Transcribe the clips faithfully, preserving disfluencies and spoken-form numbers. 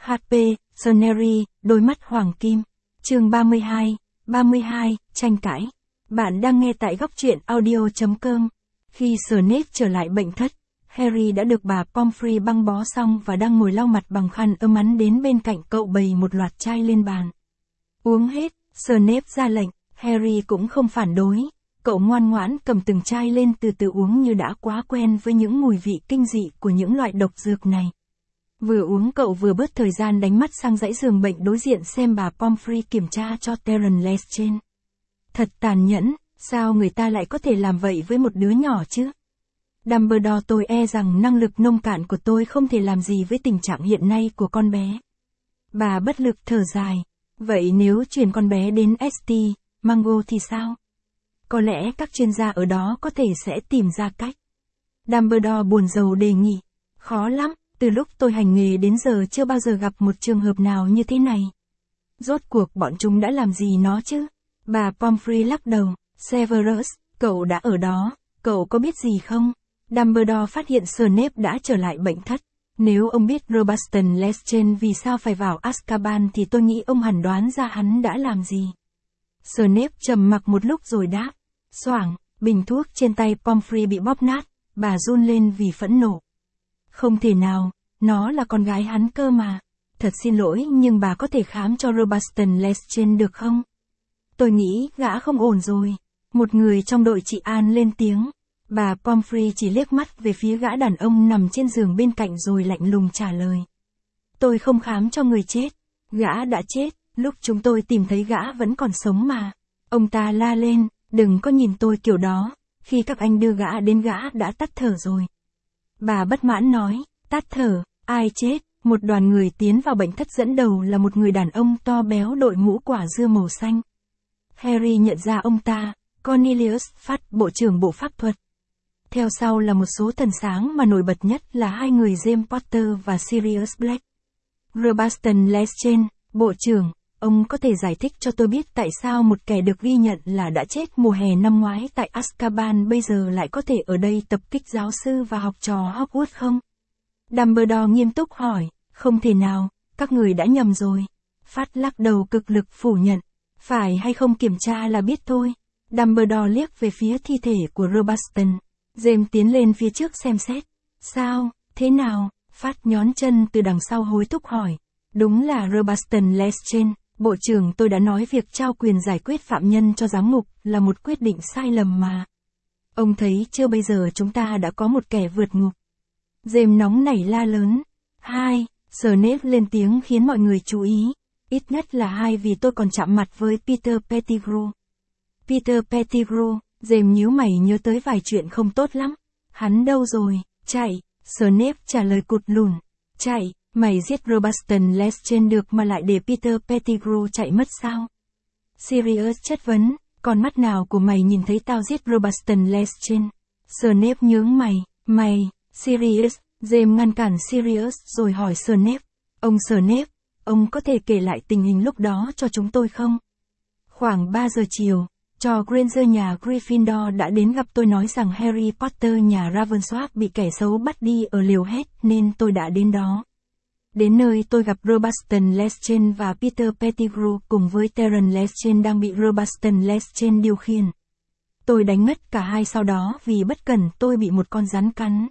hát pê, Snary, đôi mắt hoàng kim. Chương ba mươi hai, ba mươi hai, tranh cãi. Bạn đang nghe tại góc truyện audio chấm com. Khi Snape trở lại bệnh thất, Harry đã được bà Pomfrey băng bó xong và đang ngồi lau mặt bằng khăn ấm ắn đến bên cạnh cậu bày một loạt chai lên bàn. Uống hết, Snape ra lệnh, Harry cũng không phản đối. Cậu ngoan ngoãn cầm từng chai lên từ từ uống như đã quá quen với những mùi vị kinh dị của những loại độc dược này. Vừa uống cậu vừa bớt thời gian đánh mắt sang dãy giường bệnh đối diện xem bà Pomfrey kiểm tra cho Terence Lestrange. Thật tàn nhẫn, sao người ta lại có thể làm vậy với một đứa nhỏ chứ? Dumbledore, tôi e rằng năng lực nông cạn của tôi không thể làm gì với tình trạng hiện nay của con bé. Bà bất lực thở dài. Vậy nếu chuyển con bé đến ét tê, Mango thì sao? Có lẽ các chuyên gia ở đó có thể sẽ tìm ra cách. Dumbledore buồn rầu đề nghị. Khó lắm, từ lúc tôi hành nghề đến giờ chưa bao giờ gặp một trường hợp nào như thế này. Rốt cuộc bọn chúng đã làm gì nó chứ? Bà Pomfrey lắc đầu. Severus, cậu đã ở đó, cậu có biết gì không? Dumbledore phát hiện Snape đã trở lại bệnh thất. Nếu ông biết Robuston Lestrange vì sao phải vào Azkaban thì tôi nghĩ ông hẳn đoán ra hắn đã làm gì. Snape trầm mặc một lúc rồi đáp. Xoảng, bình thuốc trên tay Pomfrey bị bóp nát, bà run lên vì phẫn nộ. Không thể nào, nó là con gái hắn cơ mà. Thật xin lỗi nhưng bà có thể khám cho Robuston Lestrange được không? Tôi nghĩ gã không ổn rồi. Một người trong đội trị an lên tiếng. Bà Pomfrey chỉ liếc mắt về phía gã đàn ông nằm trên giường bên cạnh rồi lạnh lùng trả lời. Tôi không khám cho người chết. Gã đã chết, lúc chúng tôi tìm thấy gã vẫn còn sống mà. Ông ta la lên, đừng có nhìn tôi kiểu đó, khi các anh đưa gã đến gã đã tắt thở rồi. Bà bất mãn nói, tắt thở, ai chết? Một đoàn người tiến vào bệnh thất dẫn đầu là một người đàn ông to béo đội mũ quả dưa màu xanh. Harry nhận ra ông ta, Cornelius Fudge, bộ trưởng bộ pháp thuật. Theo sau là một số thần sáng mà nổi bật nhất là hai người James Potter và Sirius Black. Robuston Lestrange, bộ trưởng, ông có thể giải thích cho tôi biết tại sao một kẻ được ghi nhận là đã chết mùa hè năm ngoái tại Azkaban bây giờ lại có thể ở đây tập kích giáo sư và học trò Hogwarts không? Dumbledore nghiêm túc hỏi, không thể nào, các người đã nhầm rồi. Phát lắc đầu cực lực phủ nhận, phải hay không kiểm tra là biết thôi. Dumbledore liếc về phía thi thể của Robuston. James tiến lên phía trước xem xét. Sao, thế nào? Phát nhón chân từ đằng sau hối thúc hỏi. Đúng là Robuston Lestrange, bộ trưởng, tôi đã nói việc trao quyền giải quyết phạm nhân cho giám ngục là một quyết định sai lầm mà. Ông thấy chưa, bây giờ chúng ta đã có một kẻ vượt ngục. James nóng nảy la lớn. Hai, Snape lên tiếng khiến mọi người chú ý. Ít nhất là hai vì tôi còn chạm mặt với Peter Pettigrew. Peter Pettigrew, James nhíu mày nhớ tới vài chuyện không tốt lắm. Hắn đâu rồi? Chạy. Snape trả lời cụt lùn. Chạy, mày giết Robuston Lestrange được mà lại để Peter Pettigrew chạy mất sao? Sirius chất vấn, con mắt nào của mày nhìn thấy tao giết Robuston Lestrange? Snape nhướng mày, mày, Sirius, James ngăn cản Sirius rồi hỏi Snape. Ông Snape, ông có thể kể lại tình hình lúc đó cho chúng tôi không? Khoảng ba giờ chiều, trò Granger nhà Gryffindor đã đến gặp tôi nói rằng Harry Potter nhà Ravensworth bị kẻ xấu bắt đi ở liều hết nên tôi đã đến đó. Đến nơi tôi gặp Robuston Lestrange và Peter Pettigrew cùng với Terence Lestrange đang bị Robuston Lestrange điều khiển. Tôi đánh ngất cả hai sau đó vì bất cẩn tôi bị một con rắn cắn.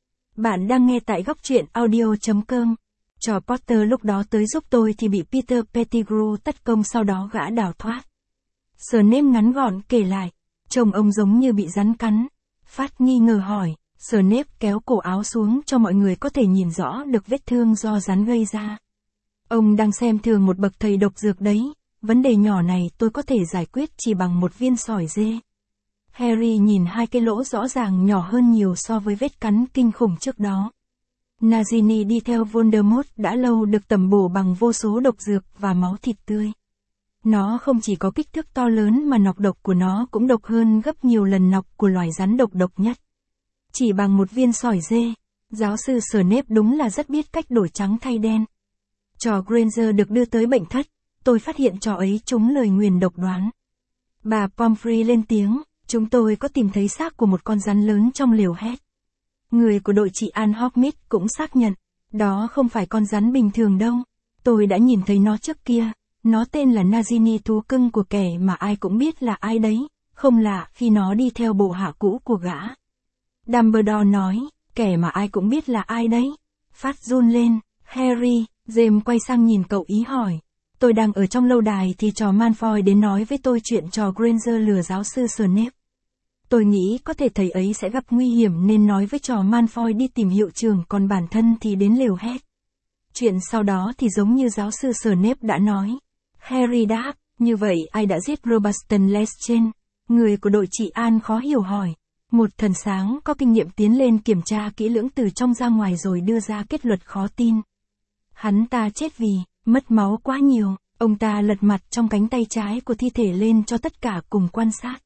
Bạn đang nghe tại góc truyện audio chấm com. Trò Potter lúc đó tới giúp tôi thì bị Peter Pettigrew tấn công, sau đó gã đào thoát. Snape ngắn gọn kể lại, trông ông giống như bị rắn cắn. Phát nghi ngờ hỏi, Snape kéo cổ áo xuống cho mọi người có thể nhìn rõ được vết thương do rắn gây ra. Ông đang xem thường một bậc thầy độc dược đấy, vấn đề nhỏ này tôi có thể giải quyết chỉ bằng một viên sỏi dê. Harry nhìn hai cái lỗ rõ ràng nhỏ hơn nhiều so với vết cắn kinh khủng trước đó. Nagini đi theo Voldemort đã lâu được tẩm bổ bằng vô số độc dược và máu thịt tươi. Nó không chỉ có kích thước to lớn mà nọc độc của nó cũng độc hơn gấp nhiều lần nọc của loài rắn độc độc nhất. Chỉ bằng một viên sỏi dê, giáo sư Snape đúng là rất biết cách đổi trắng thay đen. Trò Granger được đưa tới bệnh thất, tôi phát hiện trò ấy trúng lời nguyền độc đoán. Bà Pomfrey lên tiếng, chúng tôi có tìm thấy xác của một con rắn lớn trong liều hét. Người của đội trị an Hogsmeade cũng xác nhận, đó không phải con rắn bình thường đâu. Tôi đã nhìn thấy nó trước kia, nó tên là Nagini, thú cưng của kẻ mà ai cũng biết là ai đấy, không lạ khi nó đi theo bộ hạ cũ của gã. Dumbledore nói, kẻ mà ai cũng biết là ai đấy. Phát run lên, Harry, James quay sang nhìn cậu ý hỏi. Tôi đang ở trong lâu đài thì trò Malfoy đến nói với tôi chuyện trò Granger lừa giáo sư Snape. Tôi nghĩ có thể thầy ấy sẽ gặp nguy hiểm nên nói với trò Malfoy đi tìm hiệu trưởng, còn bản thân thì đến lều hét. Chuyện sau đó thì giống như giáo sư Snape đã nói. Harry đáp, như vậy ai đã giết Robuston Lestrange? Người của đội trị an khó hiểu hỏi. Một thần sáng có kinh nghiệm tiến lên kiểm tra kỹ lưỡng từ trong ra ngoài rồi đưa ra kết luận khó tin. Hắn ta chết vì mất máu quá nhiều. Ông ta lật mặt trong cánh tay trái của thi thể lên cho tất cả cùng quan sát.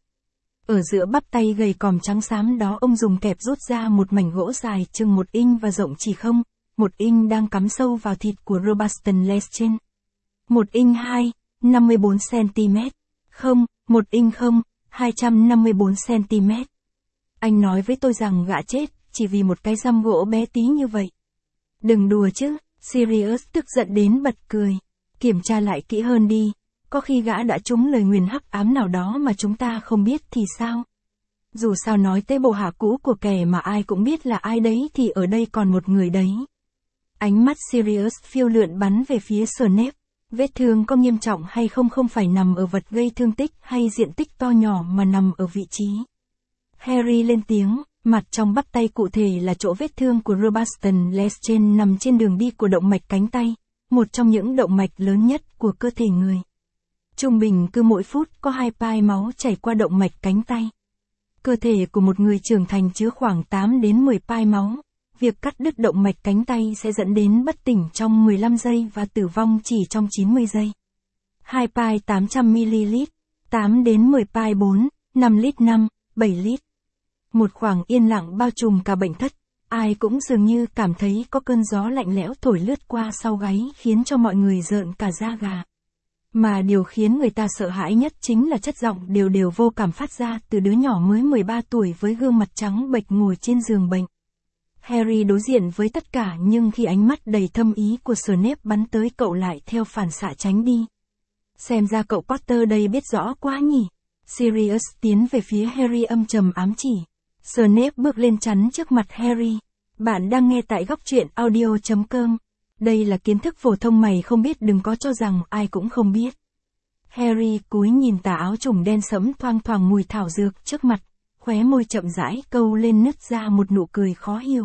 Ở giữa bắp tay gầy còm trắng xám đó, ông dùng kẹp rút ra một mảnh gỗ dài chừng một inch và rộng chỉ không, một inch đang cắm sâu vào thịt của Robuston Lestrange. Một inch hai, năm mươi bốn xăng-ti-mét. Không, một inch không, hai trăm năm mươi bốn xăng-ti-mét. Anh nói với tôi rằng gã chết, chỉ vì một cái răm gỗ bé tí như vậy. Đừng đùa chứ, Sirius tức giận đến bật cười. Kiểm tra lại kỹ hơn đi, có khi gã đã trúng lời nguyền hắc ám nào đó mà chúng ta không biết thì sao? Dù sao nói tới bộ hạ cũ của kẻ mà ai cũng biết là ai đấy thì ở đây còn một người đấy. Ánh mắt Sirius phiêu lượn bắn về phía Snape. Vết thương có nghiêm trọng hay không không phải nằm ở vật gây thương tích hay diện tích to nhỏ mà nằm ở vị trí. Harry lên tiếng, mặt trong bắp tay cụ thể là chỗ vết thương của Robuston Lestrange nằm trên đường đi của động mạch cánh tay, một trong những động mạch lớn nhất của cơ thể người. Trung bình cứ mỗi phút có hai pi máu chảy qua động mạch cánh tay. Cơ thể của một người trưởng thành chứa khoảng tám đến mười pi máu. Việc cắt đứt động mạch cánh tay sẽ dẫn đến bất tỉnh trong mười lăm giây và tử vong chỉ trong chín mươi giây. hai pi tám trăm mi-li-lít, tám đến mười pi bốn, năm lít năm, bảy lít. Một khoảng yên lặng bao trùm cả bệnh thất, ai cũng dường như cảm thấy có cơn gió lạnh lẽo thổi lướt qua sau gáy khiến cho mọi người rợn cả da gà. Mà điều khiến người ta sợ hãi nhất chính là chất giọng đều đều vô cảm phát ra từ đứa nhỏ mới mười ba tuổi với gương mặt trắng bệch ngồi trên giường bệnh. Harry đối diện với tất cả nhưng khi ánh mắt đầy thâm ý của Snape bắn tới cậu lại theo phản xạ tránh đi. Xem ra cậu Potter đây biết rõ quá nhỉ. Sirius tiến về phía Harry âm trầm ám chỉ. Snape bước lên chắn trước mặt Harry. Bạn đang nghe tại góc truyện audio chấm com. Đây là kiến thức phổ thông, mày không biết đừng có cho rằng ai cũng không biết. Harry cúi nhìn tà áo trùng đen sẫm thoang thoảng mùi thảo dược trước mặt, khóe môi chậm rãi câu lên nứt ra một nụ cười khó hiểu.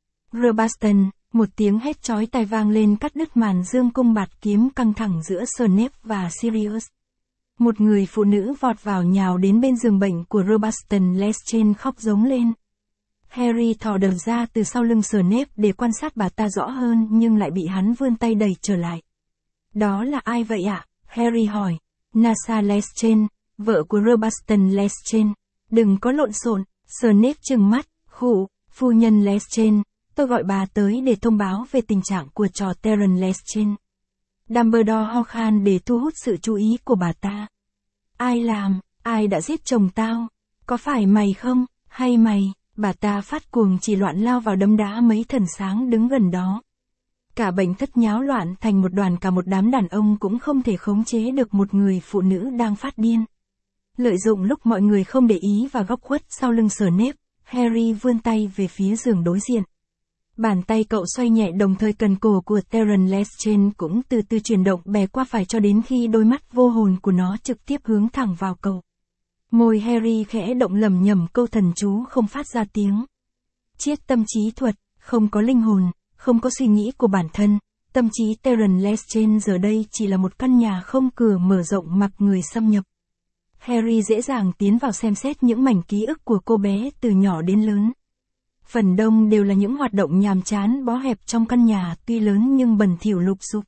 Robuston, một tiếng hét chói tai vang lên cắt đứt màn dương cung bạt kiếm căng thẳng giữa Snape và Sirius. Một người phụ nữ vọt vào nhào đến bên giường bệnh của Robuston Lestrange khóc giống lên. Harry thò đầu ra từ sau lưng Snape để quan sát bà ta rõ hơn nhưng lại bị hắn vươn tay đẩy trở lại. Đó là ai vậy ạ? Harry hỏi. Nasa Lestrange, vợ của Robuston Lestrange. Đừng có lộn xộn, Snape trừng mắt, khụ, phu nhân Lestrange, tôi gọi bà tới để thông báo về tình trạng của trò Terence Lestrange. Dumbledore ho khan để thu hút sự chú ý của bà ta. Ai làm, ai đã giết chồng tao? Có phải mày không, hay mày? Bà ta phát cuồng chỉ loạn lao vào đấm đá mấy thần sáng đứng gần đó. Cả bệnh thất nháo loạn thành một đoàn, cả một đám đàn ông cũng không thể khống chế được một người phụ nữ đang phát điên. Lợi dụng lúc mọi người không để ý và góc khuất sau lưng Snape, Harry vươn tay về phía giường đối diện. Bàn tay cậu xoay nhẹ đồng thời cần cổ của Terence Lestrange cũng từ từ chuyển động bè qua phải cho đến khi đôi mắt vô hồn của nó trực tiếp hướng thẳng vào cậu. Môi Harry khẽ động lẩm nhẩm câu thần chú không phát ra tiếng. Triết tâm trí thuật, không có linh hồn, không có suy nghĩ của bản thân, tâm trí Terence Lestrange giờ đây chỉ là một căn nhà không cửa mở rộng mặc người xâm nhập. Harry dễ dàng tiến vào xem xét những mảnh ký ức của cô bé từ nhỏ đến lớn. Phần đông đều là những hoạt động nhàm chán bó hẹp trong căn nhà tuy lớn nhưng bẩn thỉu lụp xụp.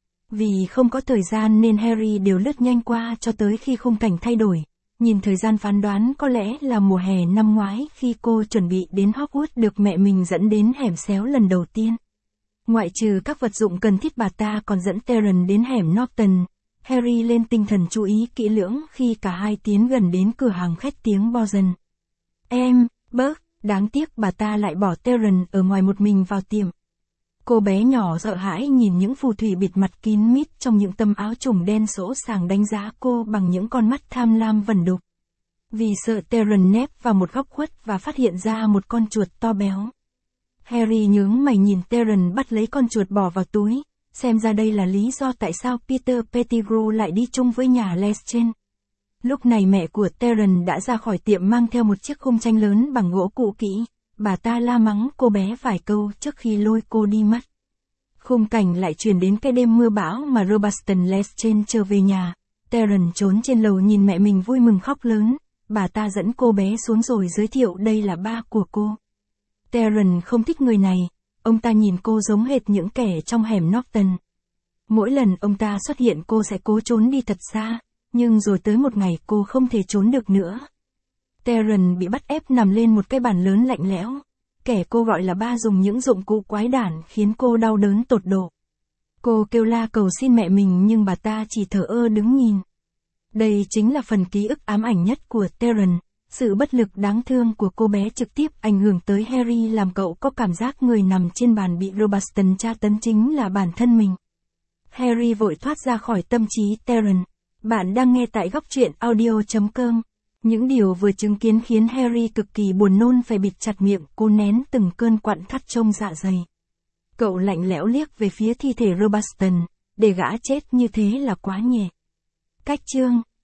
Vì không có thời gian nên Harry đều lướt nhanh qua cho tới khi khung cảnh thay đổi. Nhìn thời gian phán đoán có lẽ là mùa hè năm ngoái khi cô chuẩn bị đến Hogwarts được mẹ mình dẫn đến hẻm xéo lần đầu tiên. Ngoại trừ các vật dụng cần thiết, bà ta còn dẫn Terence đến hẻm Norton. Harry lên tinh thần chú ý kỹ lưỡng khi cả hai tiến gần đến cửa hàng khét tiếng bo dần. Em, bớt, đáng tiếc bà ta lại bỏ Terence ở ngoài một mình vào tiệm. Cô bé nhỏ sợ hãi nhìn những phù thủy bịt mặt kín mít trong những tấm áo trùng đen sỗ sàng đánh giá cô bằng những con mắt tham lam vẩn đục. Vì sợ Terence nép vào một góc khuất và phát hiện ra một con chuột to béo. Harry nhướng mày nhìn Terence bắt lấy con chuột bỏ vào túi, xem ra đây là lý do tại sao Peter Pettigrew lại đi chung với nhà Lestrange. Lúc này mẹ của Terence đã ra khỏi tiệm mang theo một chiếc khung tranh lớn bằng gỗ cũ kỹ, bà ta la mắng cô bé vài câu trước khi lôi cô đi mất. Khung cảnh lại truyền đến cái đêm mưa bão mà Robuston Lestrange trở về nhà. Terence trốn trên lầu nhìn mẹ mình vui mừng khóc lớn, bà ta dẫn cô bé xuống rồi giới thiệu đây là ba của cô. Terence không thích người này, ông ta nhìn cô giống hệt những kẻ trong hẻm Norton. Mỗi lần ông ta xuất hiện cô sẽ cố trốn đi thật xa, nhưng rồi tới một ngày cô không thể trốn được nữa. Terence bị bắt ép nằm lên một cái bàn lớn lạnh lẽo. Kẻ cô gọi là ba dùng những dụng cụ quái đản khiến cô đau đớn tột độ. Cô kêu la cầu xin mẹ mình nhưng bà ta chỉ thờ ơ đứng nhìn. Đây chính là phần ký ức ám ảnh nhất của Terence. Sự bất lực đáng thương của cô bé trực tiếp ảnh hưởng tới Harry làm cậu có cảm giác người nằm trên bàn bị Robuston tra tấn chính là bản thân mình. Harry vội thoát ra khỏi tâm trí Terence. Bạn đang nghe tại góc truyện audio chấm com. Những điều vừa chứng kiến khiến Harry cực kỳ buồn nôn phải bịt chặt miệng, cố nén từng cơn quặn thắt trong dạ dày. Cậu lạnh lẽo liếc về phía thi thể Robuston, để gã chết như thế là quá nhẹ. Cách chương